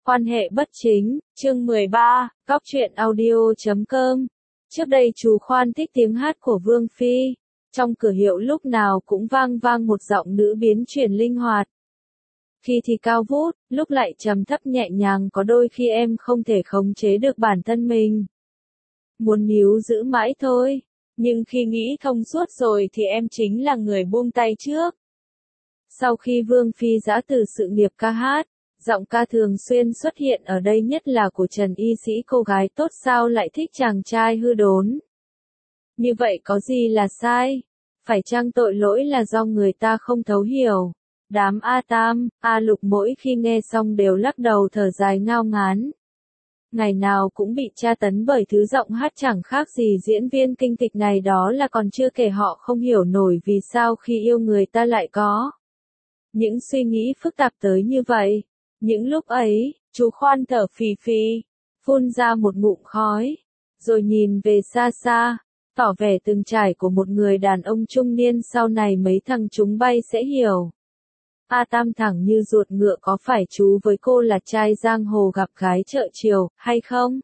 Quan hệ bất chính, chương 13, Cóc truyện audio.com. Trước đây chú Khoan thích tiếng hát của Vương Phi. Trong cửa hiệu lúc nào cũng vang vang một giọng nữ biến chuyển linh hoạt. Khi thì cao vút, lúc lại trầm thấp nhẹ nhàng, có đôi khi em không thể khống chế được bản thân mình. Muốn níu giữ mãi thôi, nhưng khi nghĩ thông suốt rồi thì em chính là người buông tay trước. Sau khi Vương Phi giã từ sự nghiệp ca hát, giọng ca thường xuyên xuất hiện ở đây, nhất là của Trần Y Sĩ. Cô gái tốt sao lại thích chàng trai hư đốn? Như vậy có gì là sai? Phải chăng tội lỗi là do người ta không thấu hiểu? Đám A Tam, A Lục mỗi khi nghe xong đều lắc đầu thở dài ngao ngán. Ngày nào cũng bị tra tấn bởi thứ giọng hát chẳng khác gì diễn viên kinh kịch này, đó là còn chưa kể họ không hiểu nổi vì sao khi yêu người ta lại có những suy nghĩ phức tạp tới như vậy. Những lúc ấy, chú Khoan thở phì phì, phun ra một ngụm khói, rồi nhìn về xa xa, tỏ vẻ từng trải của một người đàn ông trung niên sau này mấy thằng chúng bay sẽ hiểu. A Tam thẳng như ruột ngựa, có phải chú với cô là trai giang hồ gặp gái chợ chiều, hay không?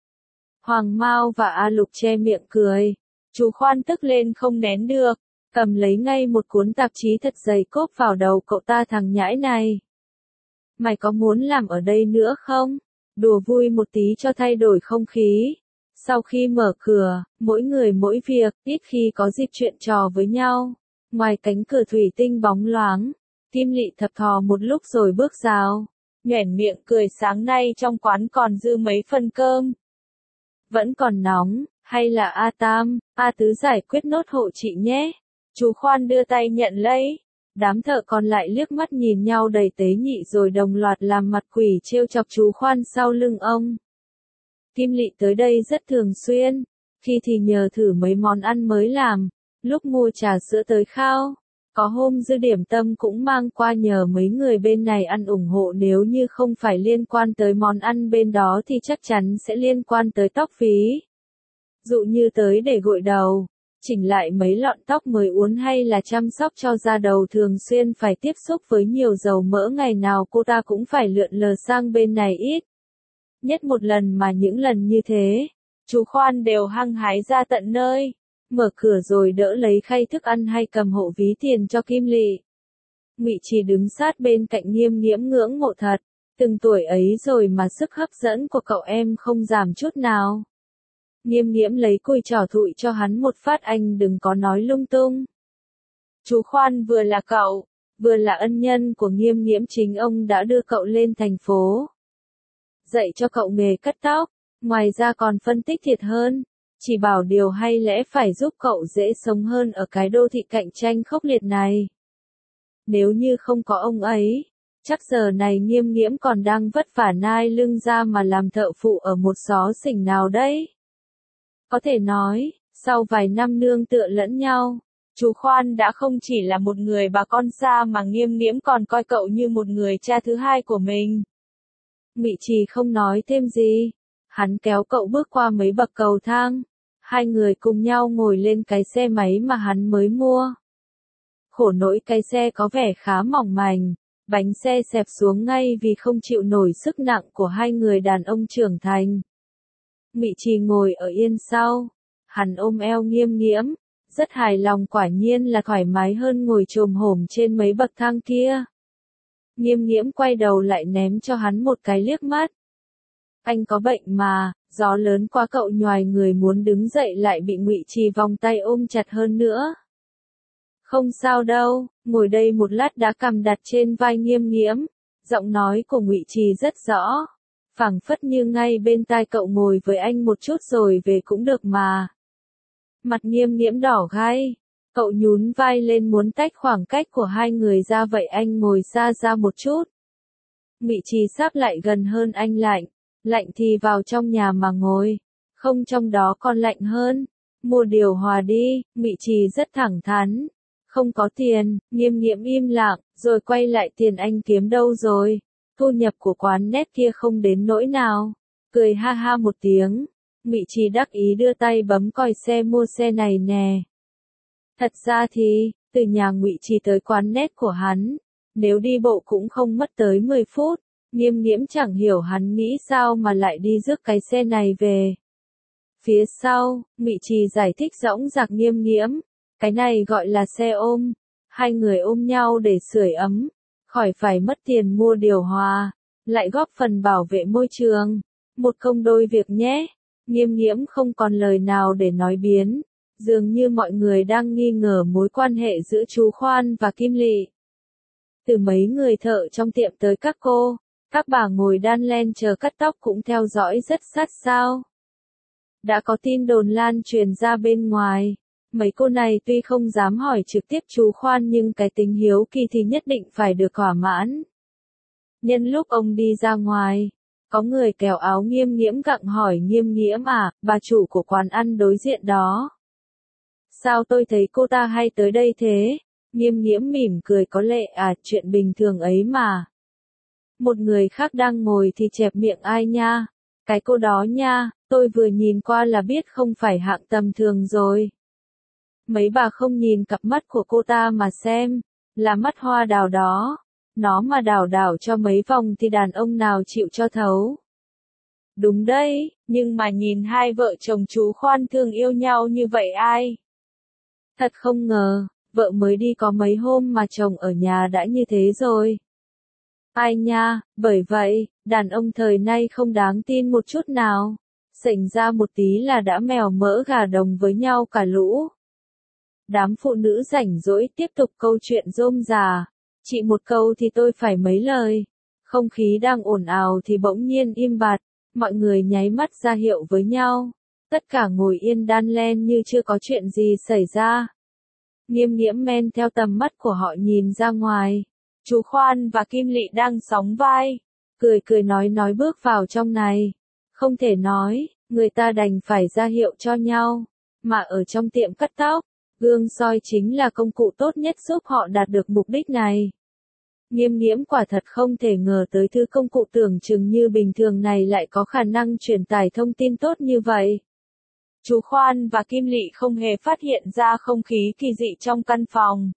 Hoàng Mao và A Lục che miệng cười. Chú Khoan tức lên không nén được, cầm lấy ngay một cuốn tạp chí thật dày cốp vào đầu cậu ta. Thằng nhãi này, mày có muốn làm ở đây nữa không? Đùa vui một tí cho thay đổi không khí. Sau khi mở cửa, mỗi người mỗi việc, ít khi có dịp chuyện trò với nhau. Ngoài cánh cửa thủy tinh bóng loáng, Kim Lị thập thò một lúc rồi bước vào, nhoẻn miệng cười. Sáng nay trong quán còn dư mấy phần cơm. Vẫn còn nóng, hay là A Tam, A Tứ giải quyết nốt hộ chị nhé. Chú Khoan đưa tay nhận lấy. Đám thợ còn lại liếc mắt nhìn nhau đầy tế nhị rồi đồng loạt làm mặt quỷ trêu chọc chú Khoan sau lưng ông. Kim Lị tới đây rất thường xuyên, khi thì nhờ thử mấy món ăn mới làm, lúc mua trà sữa tới khao, có hôm dư điểm tâm cũng mang qua nhờ mấy người bên này ăn ủng hộ. Nếu như không phải liên quan tới món ăn bên đó thì chắc chắn sẽ liên quan tới tóc phí. Dụ như tới để gội đầu, chỉnh lại mấy lọn tóc mới uốn, hay là chăm sóc cho da đầu thường xuyên phải tiếp xúc với nhiều dầu mỡ, ngày nào cô ta cũng phải lượn lờ sang bên này ít nhất một lần, mà những lần như thế, chú Khoan đều hăng hái ra tận nơi, mở cửa rồi đỡ lấy khay thức ăn hay cầm hộ ví tiền cho Kim Lị. Ngụy Trì đứng sát bên cạnh Nghiêm Nghiễm ngưỡng mộ thật, từng tuổi ấy rồi mà sức hấp dẫn của cậu em không giảm chút nào. Nghiêm Nghiễm lấy cùi trỏ thụi cho hắn một phát. Anh đừng có nói lung tung. Chú Khoan vừa là cậu, vừa là ân nhân của Nghiêm Nghiễm. Chính ông đã đưa cậu lên thành phố, dạy cho cậu nghề cắt tóc, ngoài ra còn phân tích thiệt hơn, chỉ bảo điều hay lẽ phải giúp cậu dễ sống hơn ở cái đô thị cạnh tranh khốc liệt này. Nếu như không có ông ấy, chắc giờ này Nghiêm Nghiễm còn đang vất vả nai lưng ra mà làm thợ phụ ở một xó xỉnh nào đấy. Có thể nói, sau vài năm nương tựa lẫn nhau, chú Khoan đã không chỉ là một người bà con xa mà Nghiêm Nghiễm còn coi cậu như một người cha thứ hai của mình. Ngụy Trì không nói thêm gì, hắn kéo cậu bước qua mấy bậc cầu thang, hai người cùng nhau ngồi lên cái xe máy mà hắn mới mua. Khổ nỗi cái xe có vẻ khá mỏng manh, bánh xe xẹp xuống ngay vì không chịu nổi sức nặng của hai người đàn ông trưởng thành. Ngụy Trì ngồi ở yên sau, hắn ôm eo Nghiêm Nghiễm, rất hài lòng, quả nhiên là thoải mái hơn ngồi chồm hổm trên mấy bậc thang kia. Nghiêm Nghiễm quay đầu lại ném cho hắn một cái liếc mắt. Anh có bệnh mà, gió lớn quá. Cậu nhoài người muốn đứng dậy lại bị Ngụy Trì vòng tay ôm chặt hơn nữa. Không sao đâu, ngồi đây một lát. Đã cầm đặt trên vai Nghiêm Nghiễm, giọng nói của Ngụy Trì rất rõ, phảng phất như ngay bên tai cậu. Ngồi với anh một chút rồi về cũng được mà. Mặt Nghiêm Nghiễm đỏ gai, cậu nhún vai lên muốn tách khoảng cách của hai người ra. Vậy anh ngồi xa ra một chút. Ngụy Trì sáp lại gần hơn. Anh lạnh, lạnh thì vào trong nhà mà ngồi, không trong đó còn lạnh hơn. Mua điều hòa đi. Ngụy Trì rất thẳng thắn. Không có tiền. Nghiêm Nghiễm im lặng, rồi quay lại. Tiền anh kiếm đâu rồi? Thu nhập của quán nét kia không đến nỗi nào. Cười ha ha một tiếng, Ngụy Trì đắc ý đưa tay bấm còi xe. Mua xe này nè. Thật ra thì, từ nhà Ngụy Trì tới quán nét của hắn, nếu đi bộ cũng không mất tới 10 phút. Nghiêm Nghiễm chẳng hiểu hắn nghĩ sao mà lại đi rước cái xe này về. Phía sau, Ngụy Trì giải thích dõng dạc Nghiêm Nghiễm, cái này gọi là xe ôm, hai người ôm nhau để sưởi ấm, khỏi phải mất tiền mua điều hòa, lại góp phần bảo vệ môi trường, một công đôi việc nhé. Nghiêm Nghiễm không còn lời nào để nói biến, dường như mọi người đang nghi ngờ mối quan hệ giữa chú Khoan và Kim Lị. Từ mấy người thợ trong tiệm tới các bà ngồi đan len chờ cắt tóc cũng theo dõi rất sát sao. Đã có tin đồn lan truyền ra bên ngoài, mấy cô này tuy không dám hỏi trực tiếp chú Khoan nhưng cái tính hiếu kỳ thì nhất định phải được thỏa mãn. Nhân lúc ông đi ra ngoài, có người kéo áo Nghiêm Nghiễm gặng hỏi Nghiêm Nghiễm à, bà chủ của quán ăn đối diện đó. Sao tôi thấy cô ta hay tới đây thế? Nghiêm Nghiễm mỉm cười có lệ à, chuyện bình thường ấy mà. Một người khác đang ngồi thì chẹp miệng ai nha? Cái cô đó nha, tôi vừa nhìn qua là biết không phải hạng tầm thường rồi. Mấy bà không nhìn cặp mắt của cô ta mà xem, là mắt hoa đào đó. Nó mà đảo đảo cho mấy vòng thì đàn ông nào chịu cho thấu. Đúng đấy, nhưng mà nhìn hai vợ chồng chú Khoan thương yêu nhau như vậy ai? Thật không ngờ, vợ mới đi có mấy hôm mà chồng ở nhà đã như thế rồi. Ai nha, bởi vậy, đàn ông thời nay không đáng tin một chút nào. Sảnh ra một tí là đã mèo mỡ gà đồng với nhau cả lũ. Đám phụ nữ rảnh rỗi tiếp tục câu chuyện rôm rà. Chị một câu thì tôi phải mấy lời. Không khí đang ồn ào thì bỗng nhiên im bặt, mọi người nháy mắt ra hiệu với nhau. Tất cả ngồi yên đan len như chưa có chuyện gì xảy ra. Nghiêm Nghiễm men theo tầm mắt của họ nhìn ra ngoài. Chú Khoan và Kim Lị đang sóng vai, cười cười nói bước vào trong này. Không thể nói, người ta đành phải ra hiệu cho nhau. Mà ở trong tiệm cắt tóc, gương soi chính là công cụ tốt nhất giúp họ đạt được mục đích này. Nghiêm Nghiễm quả thật không thể ngờ tới thứ công cụ tưởng chừng như bình thường này lại có khả năng truyền tải thông tin tốt như vậy. Chú Khoan và Kim Lị không hề phát hiện ra không khí kỳ dị trong căn phòng.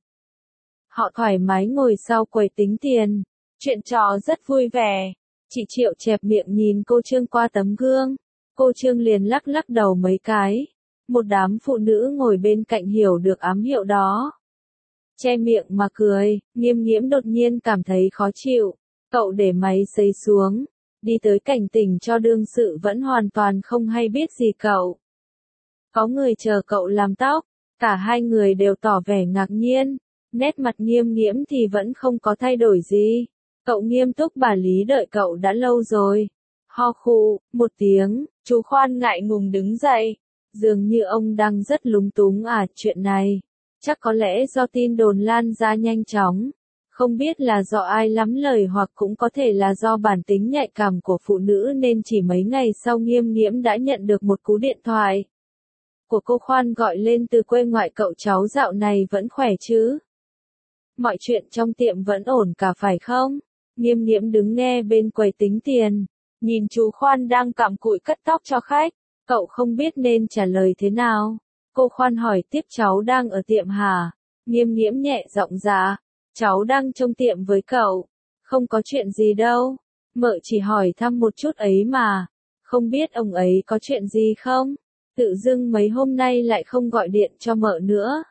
Họ thoải mái ngồi sau quầy tính tiền, chuyện trò rất vui vẻ. Chị Triệu chẹp miệng nhìn cô Trương qua tấm gương, cô Trương liền lắc lắc đầu mấy cái. Một đám phụ nữ ngồi bên cạnh hiểu được ám hiệu đó. Che miệng mà cười, Nghiêm Nghiễm đột nhiên cảm thấy khó chịu. Cậu để máy sấy xuống, đi tới cảnh tỉnh cho đương sự vẫn hoàn toàn không hay biết gì cậu. Có người chờ cậu làm tóc, cả hai người đều tỏ vẻ ngạc nhiên. Nét mặt Nghiêm Nghiễm thì vẫn không có thay đổi gì. Cậu nghiêm túc bà Lý đợi cậu đã lâu rồi. Ho khụ, một tiếng, chú Khoan ngại ngùng đứng dậy. Dường như ông đang rất lúng túng à, chuyện này. Chắc có lẽ do tin đồn lan ra nhanh chóng. Không biết là do ai lắm lời hoặc cũng có thể là do bản tính nhạy cảm của phụ nữ nên chỉ mấy ngày sau Nghiêm Nghiễm đã nhận được một cú điện thoại của cô Khoan gọi lên từ quê ngoại, cậu cháu dạo này vẫn khỏe chứ? Mọi chuyện trong tiệm vẫn ổn cả phải không? Nghiêm Nghiễm đứng nghe bên quầy tính tiền, nhìn chú Khoan đang cặm cụi cắt tóc cho khách, cậu không biết nên trả lời thế nào. Cô Khoan hỏi tiếp, cháu đang ở tiệm hả? Nghiêm Nghiễm nhẹ giọng dạ, cháu đang trong tiệm với cậu. Không có chuyện gì đâu, mợ chỉ hỏi thăm một chút ấy mà. Không biết ông ấy có chuyện gì không? Tự dưng mấy hôm nay lại không gọi điện cho mợ nữa.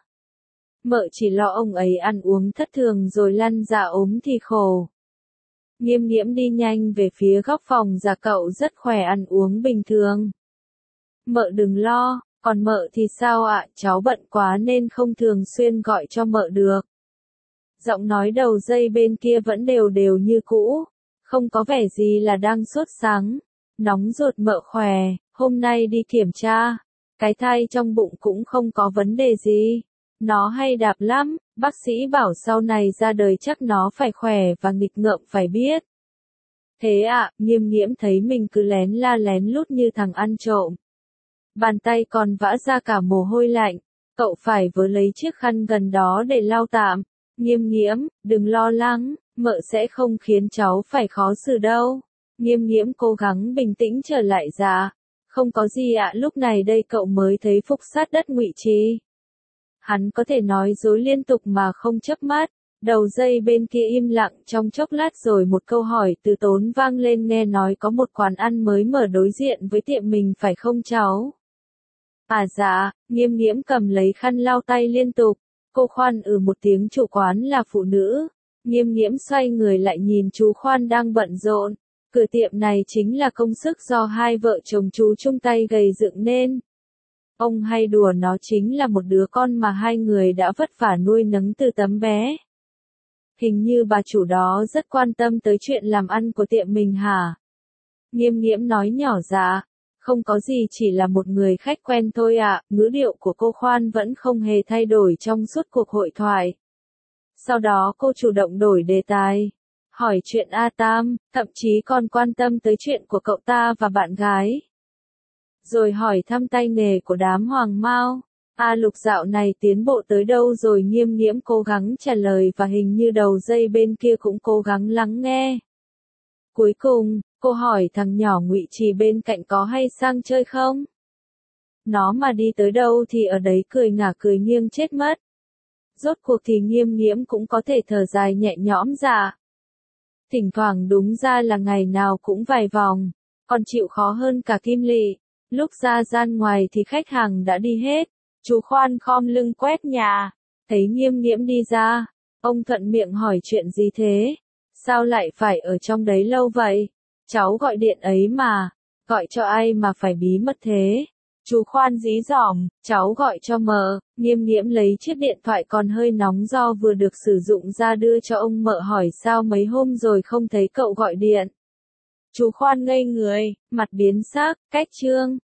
Mợ chỉ lo ông ấy ăn uống thất thường rồi lăn ra ốm thì khổ. Nghiêm Nghiễm đi nhanh về phía góc phòng, dạ cậu rất khỏe, ăn uống bình thường. Mợ đừng lo, còn mợ thì sao ạ? Cháu bận quá nên không thường xuyên gọi cho mợ được. Giọng nói đầu dây bên kia vẫn đều đều như cũ, không có vẻ gì là đang sốt sắng. Nóng ruột, mợ khỏe, hôm nay đi kiểm tra, cái thai trong bụng cũng không có vấn đề gì. Nó hay đạp lắm, bác sĩ bảo sau này ra đời chắc nó phải khỏe và nghịch ngợm phải biết. Thế ạ, Nghiêm Nghiễm thấy mình cứ lén la lén lút như thằng ăn trộm. Bàn tay còn vã ra cả mồ hôi lạnh, cậu phải vớ lấy chiếc khăn gần đó để lau tạm. Nghiêm Nghiễm, đừng lo lắng, mợ sẽ không khiến cháu phải khó xử đâu. Nghiêm Nghiễm cố gắng bình tĩnh trở lại, dạ. Không có gì ạ, lúc này đây cậu mới thấy Phúc sát đất Ngụy Trì. Hắn có thể nói dối liên tục mà không chớp mắt, Đầu dây bên kia im lặng trong chốc lát rồi một câu hỏi từ tốn vang lên, nghe nói có một quán ăn mới mở đối diện với tiệm mình phải không cháu? À dạ, Nghiêm Nghiễm cầm lấy khăn lau tay liên tục. Cô Khoan một tiếng, chủ quán là phụ nữ. Nghiêm Nghiễm xoay người lại nhìn chú Khoan đang bận rộn. Cửa tiệm này chính là công sức do hai vợ chồng chú chung tay gầy dựng nên. Ông hay đùa nó chính là một đứa con mà hai người đã vất vả nuôi nấng từ tấm bé. Hình như bà chủ đó rất quan tâm tới chuyện làm ăn của tiệm mình hả? Nghiêm Nghiễm nói nhỏ dạ. Không có gì, chỉ là một người khách quen thôi ạ. Ngữ điệu của cô Khoan vẫn không hề thay đổi trong suốt cuộc hội thoại. Sau đó cô chủ động đổi đề tài. Hỏi chuyện A Tam, thậm chí còn quan tâm tới chuyện của cậu ta và bạn gái. Rồi hỏi thăm tay nghề của đám Hoàng Mao. A Lục dạo này tiến bộ tới đâu rồi? Nghiêm Nghiễm cố gắng trả lời và hình như đầu dây bên kia cũng cố gắng lắng nghe. Cuối cùng, cô hỏi thằng nhỏ Ngụy Trì bên cạnh có hay sang chơi không? Nó mà đi tới đâu thì ở đấy cười ngả cười nghiêng chết mất. Rốt cuộc thì Nghiêm Nghiễm cũng có thể thở dài nhẹ nhõm ra. Thỉnh thoảng đúng ra là ngày nào cũng vài vòng, còn chịu khó hơn cả Kim Lị. Lúc ra gian ngoài thì khách hàng đã đi hết. Chú Khoan khom lưng quét nhà, thấy Nghiêm Nghiễm đi ra, ông thuận miệng hỏi chuyện gì thế? Sao lại phải ở trong đấy lâu vậy? Cháu gọi điện ấy mà, gọi cho ai mà phải bí mật thế? Chú Khoan dí dỏm, cháu gọi cho mợ. Nghiêm Nghiễm lấy chiếc điện thoại còn hơi nóng do vừa được sử dụng ra đưa cho ông mợ, hỏi sao mấy hôm rồi không thấy cậu gọi điện. Chú Khoan ngây người, mặt biến sắc, cách trương.